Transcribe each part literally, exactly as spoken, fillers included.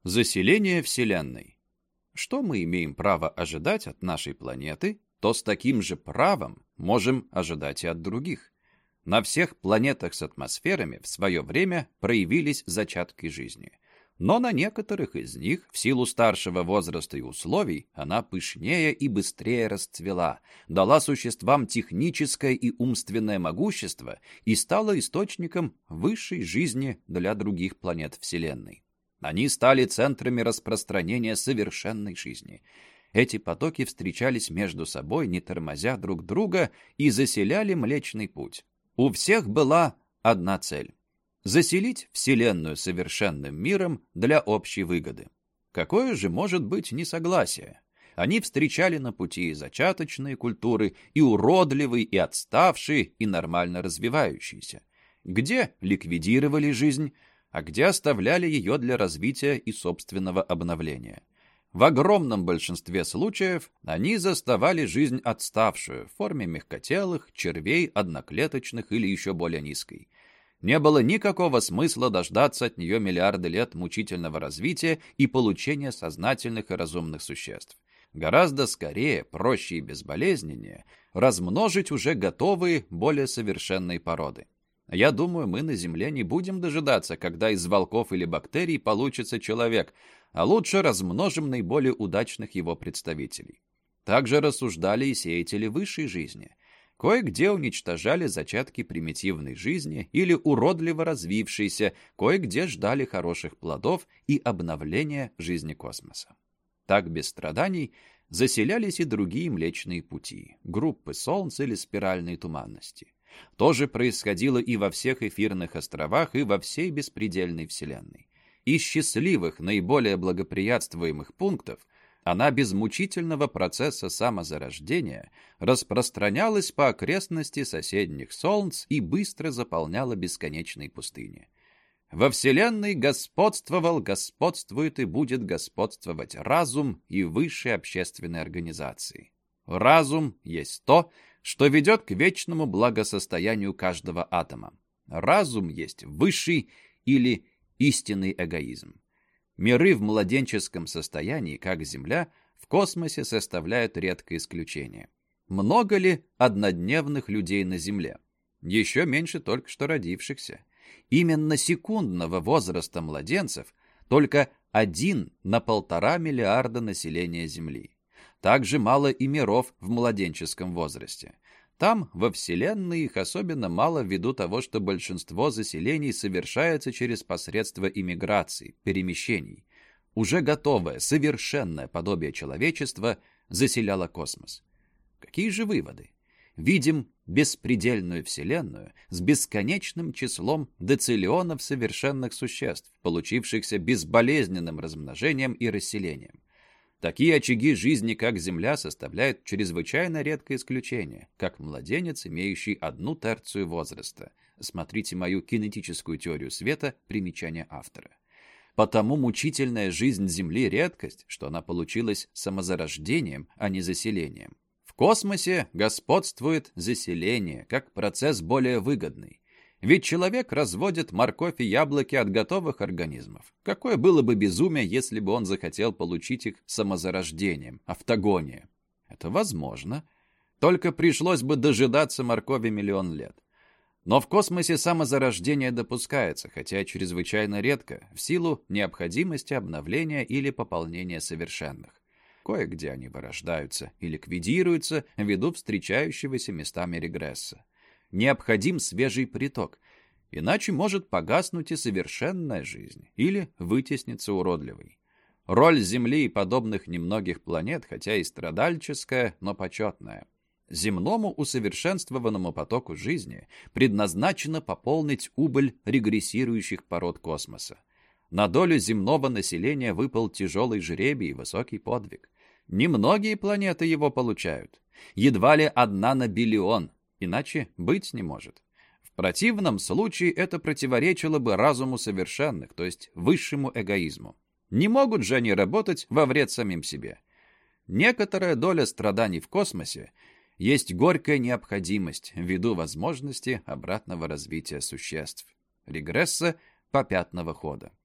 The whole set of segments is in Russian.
Заселение Вселенной. Что мы имеем право ожидать от нашей планеты, то с таким же правом можем ожидать и от других. На всех планетах с атмосферами в свое время проявились зачатки жизни. Но на некоторых из них, в силу старшего возраста и условий, она пышнее и быстрее расцвела, дала существам техническое и умственное могущество и стала источником высшей жизни для других планет Вселенной. Они стали центрами распространения совершенной жизни. Эти потоки встречались между собой, не тормозя друг друга, и заселяли Млечный Путь. У всех была одна цель — заселить Вселенную совершенным миром для общей выгоды. Какое же может быть несогласие? Они встречали на пути и зачаточные культуры, и уродливые, и отставшие, и нормально развивающиеся. Где ликвидировали жизнь, а где оставляли ее для развития и собственного обновления. В огромном большинстве случаев они заставали жизнь отставшую в форме мягкотелых, червей, одноклеточных или еще более низкой. Не было никакого смысла дождаться от нее миллиарды лет мучительного развития и получения сознательных и разумных существ. Гораздо скорее, проще и безболезненнее размножить уже готовые, более совершенные породы. Я думаю, мы на Земле не будем дожидаться, когда из волков или бактерий получится человек, а лучше размножим наиболее удачных его представителей. Также рассуждали и сеятели высшей жизни. Кое-где уничтожали зачатки примитивной жизни или уродливо развившейся, кое-где ждали хороших плодов и обновления жизни космоса. Так без страданий заселялись и другие Млечные Пути, группы Солнц или спиральные туманности. То же происходило и во всех эфирных островах, и во всей беспредельной Вселенной. Из счастливых, наиболее благоприятствуемых пунктов она без мучительного процесса самозарождения распространялась по окрестности соседних Солнц и быстро заполняла бесконечные пустыни. Во Вселенной господствовал, господствует и будет господствовать разум и высшие общественные организации. Разум есть то, что ведет к вечному благосостоянию каждого атома. Разум есть высший или истинный эгоизм. Миры в младенческом состоянии, как Земля, в космосе составляют редкое исключение. Много ли однодневных людей на Земле? Еще меньше только что родившихся. Именно секундного возраста младенцев только один на полтора миллиарда населения Земли. Также мало и миров в младенческом возрасте. Там, во Вселенной, их особенно мало ввиду того, что большинство заселений совершается через посредство иммиграции, перемещений. Уже готовое, совершенное подобие человечества заселяло космос. Какие же выводы? Видим беспредельную Вселенную с бесконечным числом дециллионов совершенных существ, получившихся безболезненным размножением и расселением. Такие очаги жизни, как Земля, составляют чрезвычайно редкое исключение, как младенец, имеющий одну терцию возраста. Смотрите мою кинетическую теорию света, примечание автора. Потому мучительная жизнь Земли — редкость, что она получилась самозарождением, а не заселением. В космосе господствует заселение, как процесс более выгодный. Ведь человек разводит морковь и яблоки от готовых организмов. Какое было бы безумие, если бы он захотел получить их самозарождением, автогония? Это возможно. Только пришлось бы дожидаться моркови миллион лет. Но в космосе самозарождение допускается, хотя чрезвычайно редко, в силу необходимости обновления или пополнения совершенных. Кое-где они вырождаются и ликвидируются ввиду встречающегося местами регресса. Необходим свежий приток, иначе может погаснуть и совершенная жизнь или вытесниться уродливой. Роль Земли и подобных немногих планет, хотя и страдальческая, но почетная. Земному усовершенствованному потоку жизни предназначено пополнить убыль регрессирующих пород космоса. На долю земного населения выпал тяжелый жребий и высокий подвиг. Немногие планеты его получают. Едва ли одна на биллион. Иначе быть не может. В противном случае это противоречило бы разуму совершенных, то есть высшему эгоизму. Не могут же они работать во вред самим себе. Некоторая доля страданий в космосе есть горькая необходимость ввиду возможности обратного развития существ, регресса попятного хода.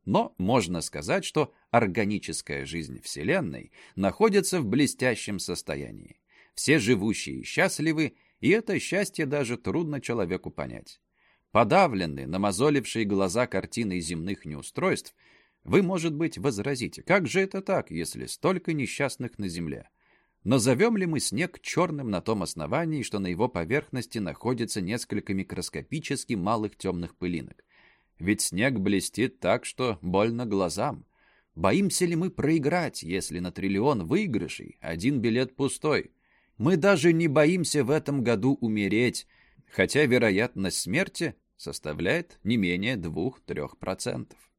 Но можно сказать, что органическая жизнь Вселенной находится в блестящем состоянии. Все живущие счастливы, и это счастье даже трудно человеку понять. Подавленные, намозолившие глаза картиной земных неустройств, вы, может быть, возразите, как же это так, если столько несчастных на Земле? Назовем ли мы снег черным на том основании, что на его поверхности находится несколько микроскопически малых темных пылинок? Ведь снег блестит так, что больно глазам. Боимся ли мы проиграть, если на триллион выигрышей один билет пустой? Мы даже не боимся в этом году умереть, хотя вероятность смерти составляет не менее двух-трех процентов.